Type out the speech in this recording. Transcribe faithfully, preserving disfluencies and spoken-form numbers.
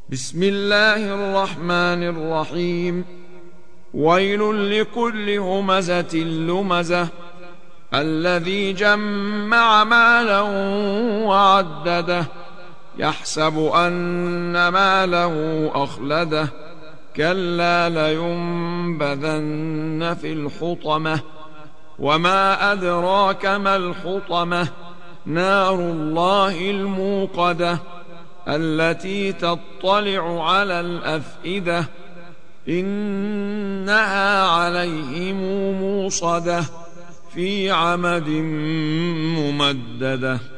بسم الله الرحمن الرحيم. ويل لكل همزة لمزة الذي جمع مالا وعدده يحسب أن ماله أخلده كلا لينبذن في الحطمة وما أدراك ما الحطمة نار الله الموقدة التي تطلع على الأفئدة إنها عليهم موصدة في عمد ممددة.